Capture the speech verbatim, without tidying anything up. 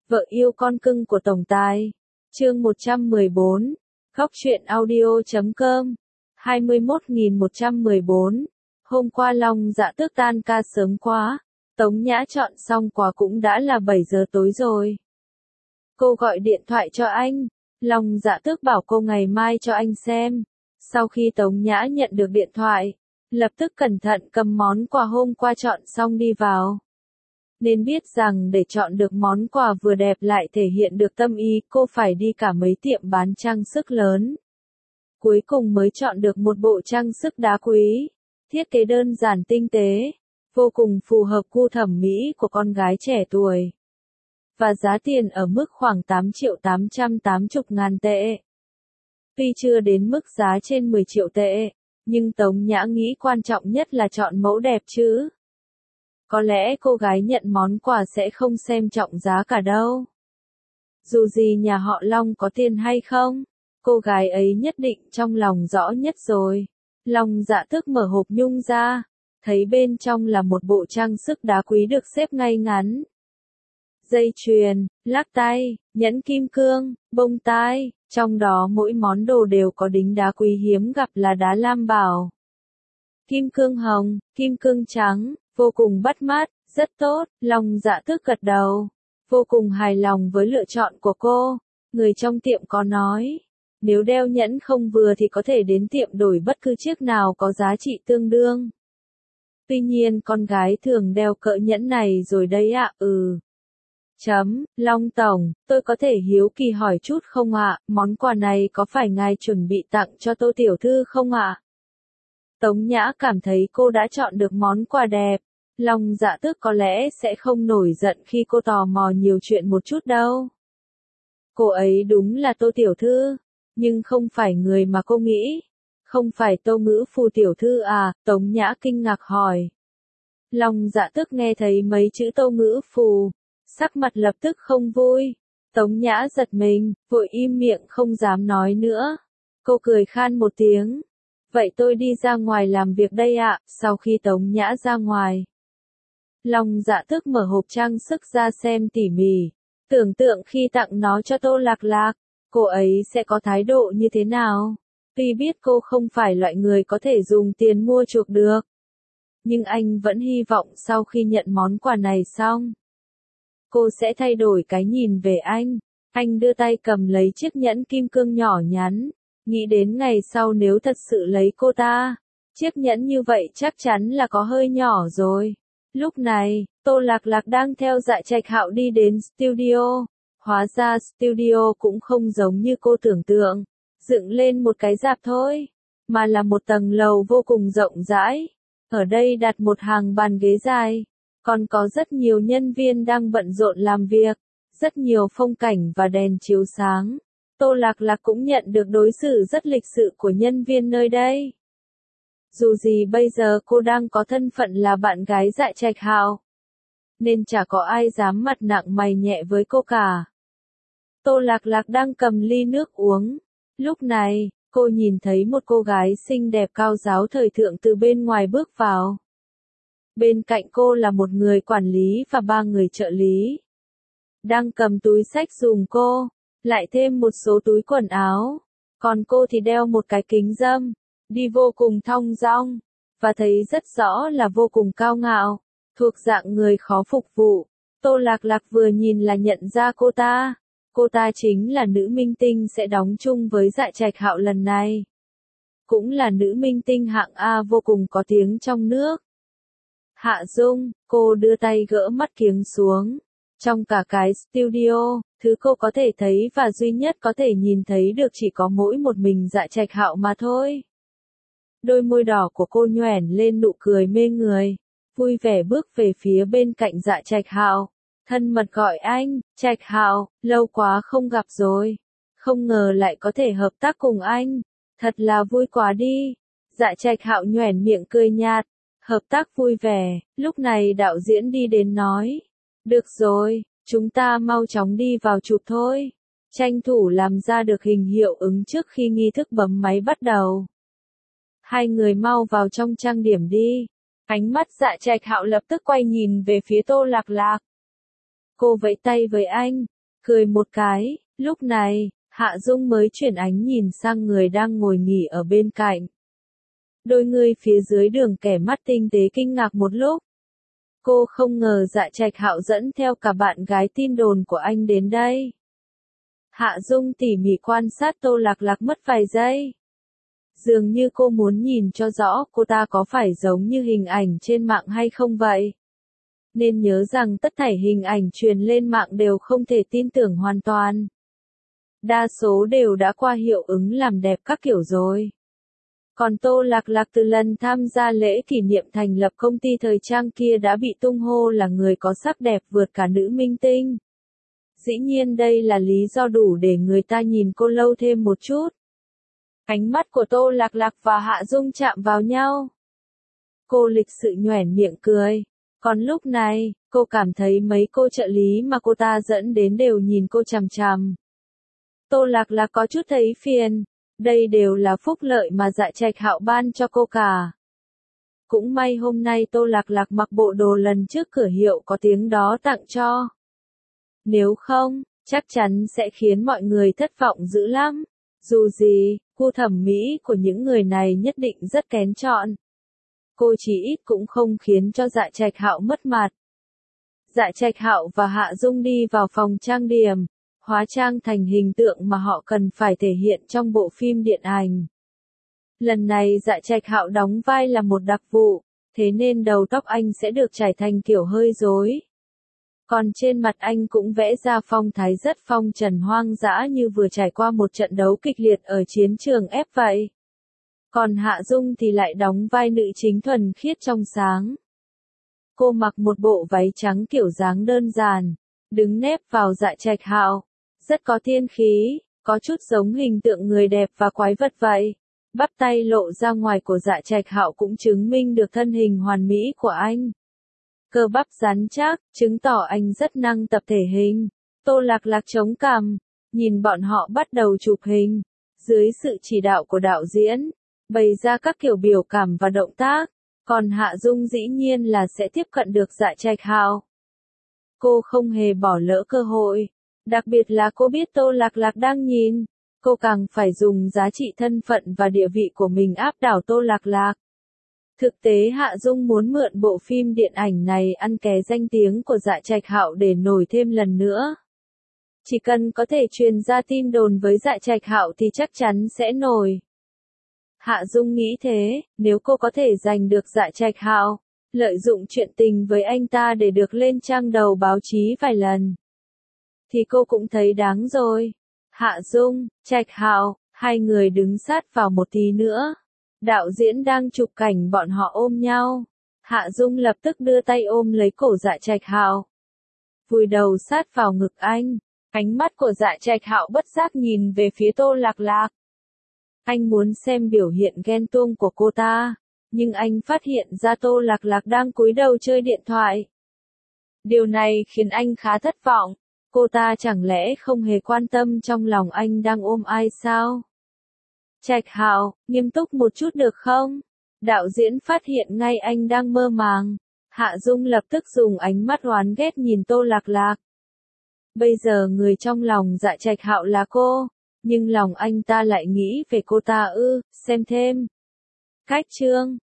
Vợ yêu con cưng của tổng tài. Chương một trăm mười bốn. Góc truyện audio chấm com. hai mươi mốt nghìn một trăm mười bốn. Hôm qua Long Dạ Tước tan ca sớm quá. Tống Nhã chọn xong quà cũng đã là bảy giờ tối rồi. Cô gọi điện thoại cho anh. Long Dạ Tước bảo cô ngày mai cho anh xem. Sau khi Tống Nhã nhận được điện thoại, lập tức cẩn thận cầm món quà hôm qua chọn xong đi vào. Nên biết rằng để chọn được món quà vừa đẹp lại thể hiện được tâm ý, cô phải đi cả mấy tiệm bán trang sức lớn. Cuối cùng mới chọn được một bộ trang sức đá quý, thiết kế đơn giản tinh tế, vô cùng phù hợp gu thẩm mỹ của con gái trẻ tuổi. Và giá tiền ở mức khoảng tám triệu tám trăm tám mươi ngàn tệ. Tuy chưa đến mức giá trên mười triệu tệ, nhưng Tống Nhã nghĩ quan trọng nhất là chọn mẫu đẹp chứ. Có lẽ cô gái nhận món quà sẽ không xem trọng giá cả đâu. Dù gì nhà họ Long có tiền hay không, cô gái ấy nhất định trong lòng rõ nhất rồi. Long Dạ Tước mở hộp nhung ra, thấy bên trong là một bộ trang sức đá quý được xếp ngay ngắn. Dây chuyền, lắc tay, nhẫn kim cương, bông tai, trong đó mỗi món đồ đều có đính đá quý hiếm gặp là đá lam bảo. Kim cương hồng, kim cương trắng, vô cùng bắt mắt, rất tốt. Long Dạ Tước gật đầu, vô cùng hài lòng với lựa chọn của cô. Người trong tiệm có nói, nếu đeo nhẫn không vừa thì có thể đến tiệm đổi bất cứ chiếc nào có giá trị tương đương. Tuy nhiên con gái thường đeo cỡ nhẫn này rồi đấy ạ. Ừ. Chấm, Long Tổng, tôi có thể hiếu kỳ hỏi chút không ạ, món quà này có phải ngài chuẩn bị tặng cho Tô Tiểu Thư không ạ? Tống Nhã cảm thấy cô đã chọn được món quà đẹp. Long Dạ Tước có lẽ sẽ không nổi giận khi cô tò mò nhiều chuyện một chút đâu. Cô ấy đúng là Tô Tiểu Thư, nhưng không phải người mà cô nghĩ. Không phải Tô Ngữ Phù Tiểu Thư à? Tống Nhã kinh ngạc hỏi. Long Dạ Tước nghe thấy mấy chữ Tô Ngữ Phù, sắc mặt lập tức không vui. Tống Nhã giật mình, vội im miệng không dám nói nữa. Cô cười khan một tiếng. Vậy tôi đi ra ngoài làm việc đây ạ. Sau khi Tống Nhã ra ngoài, Long Dạ Tước mở hộp trang sức ra xem tỉ mỉ. Tưởng tượng khi tặng nó cho Tô Lạc Lạc, cô ấy sẽ có thái độ như thế nào. Tuy biết cô không phải loại người có thể dùng tiền mua chuộc được, nhưng anh vẫn hy vọng sau khi nhận món quà này xong, cô sẽ thay đổi cái nhìn về anh. Anh đưa tay cầm lấy chiếc nhẫn kim cương nhỏ nhắn, nghĩ đến ngày sau nếu thật sự lấy cô ta, chiếc nhẫn như vậy chắc chắn là có hơi nhỏ rồi. Lúc này, Tô Lạc Lạc đang theo Dạ Trạch Hạo đi đến studio. Hóa ra studio cũng không giống như cô tưởng tượng, dựng lên một cái rạp thôi, mà là một tầng lầu vô cùng rộng rãi. Ở đây đặt một hàng bàn ghế dài, còn có rất nhiều nhân viên đang bận rộn làm việc, rất nhiều phong cảnh và đèn chiếu sáng. Tô Lạc Lạc cũng nhận được đối xử rất lịch sự của nhân viên nơi đây. Dù gì bây giờ cô đang có thân phận là bạn gái Dạ Trạch Hạo, nên chả có ai dám mặt nặng mày nhẹ với cô cả. Tô Lạc Lạc đang cầm ly nước uống. Lúc này, cô nhìn thấy một cô gái xinh đẹp cao ráo thời thượng từ bên ngoài bước vào. Bên cạnh cô là một người quản lý và ba người trợ lý. Đang cầm túi xách giùm cô, lại thêm một số túi quần áo. Còn cô thì đeo một cái kính râm, đi vô cùng thong dong, và thấy rất rõ là vô cùng cao ngạo, thuộc dạng người khó phục vụ. Tô Lạc Lạc vừa nhìn là nhận ra cô ta. Cô ta chính là nữ minh tinh sẽ đóng chung với Dạ Trạch Hạo lần này. Cũng là nữ minh tinh hạng A vô cùng có tiếng trong nước. Hạ Dung, cô đưa tay gỡ mắt kiếng xuống. Trong cả cái studio, thứ cô có thể thấy và duy nhất có thể nhìn thấy được chỉ có mỗi một mình Dạ Trạch Hạo mà thôi. Đôi môi đỏ của cô nhoẻn lên nụ cười mê người, vui vẻ bước về phía bên cạnh Dạ Trạch Hạo, thân mật gọi anh, Trạch Hạo, lâu quá không gặp rồi. Không ngờ lại có thể hợp tác cùng anh, thật là vui quá đi. Dạ Trạch Hạo nhoẻn miệng cười nhạt, hợp tác vui vẻ. Lúc này đạo diễn đi đến nói, được rồi, chúng ta mau chóng đi vào chụp thôi. Tranh thủ làm ra được hình hiệu ứng trước khi nghi thức bấm máy bắt đầu. Hai người mau vào trong trang điểm đi. Ánh mắt Dạ Trạch Hạo lập tức quay nhìn về phía Tô Lạc Lạc. Cô vẫy tay với anh, cười một cái, lúc này, Hạ Dung mới chuyển ánh nhìn sang người đang ngồi nghỉ ở bên cạnh. Đôi người phía dưới đường kẻ mắt tinh tế kinh ngạc một lúc. Cô không ngờ Dạ Trạch Hạo dẫn theo cả bạn gái tin đồn của anh đến đây. Hạ Dung tỉ mỉ quan sát Tô Lạc Lạc mất vài giây. Dường như cô muốn nhìn cho rõ cô ta có phải giống như hình ảnh trên mạng hay không vậy. Nên nhớ rằng tất thảy hình ảnh truyền lên mạng đều không thể tin tưởng hoàn toàn. Đa số đều đã qua hiệu ứng làm đẹp các kiểu rồi. Còn Tô Lạc Lạc từ lần tham gia lễ kỷ niệm thành lập công ty thời trang kia đã bị tung hô là người có sắc đẹp vượt cả nữ minh tinh. Dĩ nhiên đây là lý do đủ để người ta nhìn cô lâu thêm một chút. Ánh mắt của Tô Lạc Lạc và Hạ Dung chạm vào nhau. Cô lịch sự nhoẻn miệng cười. Còn lúc này, cô cảm thấy mấy cô trợ lý mà cô ta dẫn đến đều nhìn cô chằm chằm. Tô Lạc Lạc có chút thấy phiền. Đây đều là phúc lợi mà Dạ Trạch Hạo ban cho cô cả. Cũng may hôm nay Tô Lạc Lạc mặc bộ đồ lần trước cửa hiệu có tiếng đó tặng cho. Nếu không, chắc chắn sẽ khiến mọi người thất vọng dữ lắm. Dù gì, gu thẩm mỹ của những người này nhất định rất kén chọn. Cô chỉ ít cũng không khiến cho Dạ Trạch Hạo mất mặt. Dạ Trạch Hạo và Hạ Dung đi vào phòng trang điểm, hóa trang thành hình tượng mà họ cần phải thể hiện trong bộ phim điện ảnh. Lần này Dạ Trạch Hạo đóng vai là một đặc vụ, thế nên đầu tóc anh sẽ được trải thành kiểu hơi rối. Còn trên mặt anh cũng vẽ ra phong thái rất phong trần hoang dã như vừa trải qua một trận đấu kịch liệt ở chiến trường ép vậy. Còn Hạ Dung thì lại đóng vai nữ chính thuần khiết trong sáng. Cô mặc một bộ váy trắng kiểu dáng đơn giản, đứng nép vào Dạ Trạch Hạo, rất có thiên khí, có chút giống hình tượng người đẹp và quái vật vậy. Bắp tay lộ ra ngoài của Dạ Trạch Hạo cũng chứng minh được thân hình hoàn mỹ của anh. Cơ bắp rắn chắc, chứng tỏ anh rất năng tập thể hình. Tô Lạc Lạc chống cằm, nhìn bọn họ bắt đầu chụp hình. Dưới sự chỉ đạo của đạo diễn, bày ra các kiểu biểu cảm và động tác. Còn Hạ Dung dĩ nhiên là sẽ tiếp cận được Dạ Trạch Hạo. Cô không hề bỏ lỡ cơ hội. Đặc biệt là cô biết Tô Lạc Lạc đang nhìn. Cô càng phải dùng giá trị thân phận và địa vị của mình áp đảo Tô Lạc Lạc. Thực tế Hạ Dung muốn mượn bộ phim điện ảnh này ăn ké danh tiếng của Dạ Trạch Hạo để nổi thêm lần nữa. Chỉ cần có thể truyền ra tin đồn với Dạ Trạch Hạo thì chắc chắn sẽ nổi. Hạ Dung nghĩ thế, nếu cô có thể giành được Dạ Trạch Hạo, lợi dụng chuyện tình với anh ta để được lên trang đầu báo chí vài lần, thì cô cũng thấy đáng rồi. Hạ Dung, Trạch Hạo, hai người đứng sát vào một tí nữa. Đạo diễn đang chụp cảnh bọn họ ôm nhau. Hạ Dung lập tức đưa tay ôm lấy cổ Dạ Trạch Hạo, vùi đầu sát vào ngực anh. Ánh mắt của Dạ Trạch Hạo bất giác nhìn về phía Tô Lạc Lạc. Anh muốn xem biểu hiện ghen tuông của cô ta, nhưng anh phát hiện ra Tô Lạc Lạc đang cúi đầu chơi điện thoại. Điều này khiến anh khá thất vọng. Cô ta chẳng lẽ không hề quan tâm trong lòng anh đang ôm ai sao? Trạch Hạo, nghiêm túc một chút được không? Đạo diễn phát hiện ngay anh đang mơ màng. Hạ Dung lập tức dùng ánh mắt oán ghét nhìn Tô Lạc Lạc. Bây giờ người trong lòng Dạ Trạch Hạo là cô, nhưng lòng anh ta lại nghĩ về cô ta ư, xem thêm. Cách chương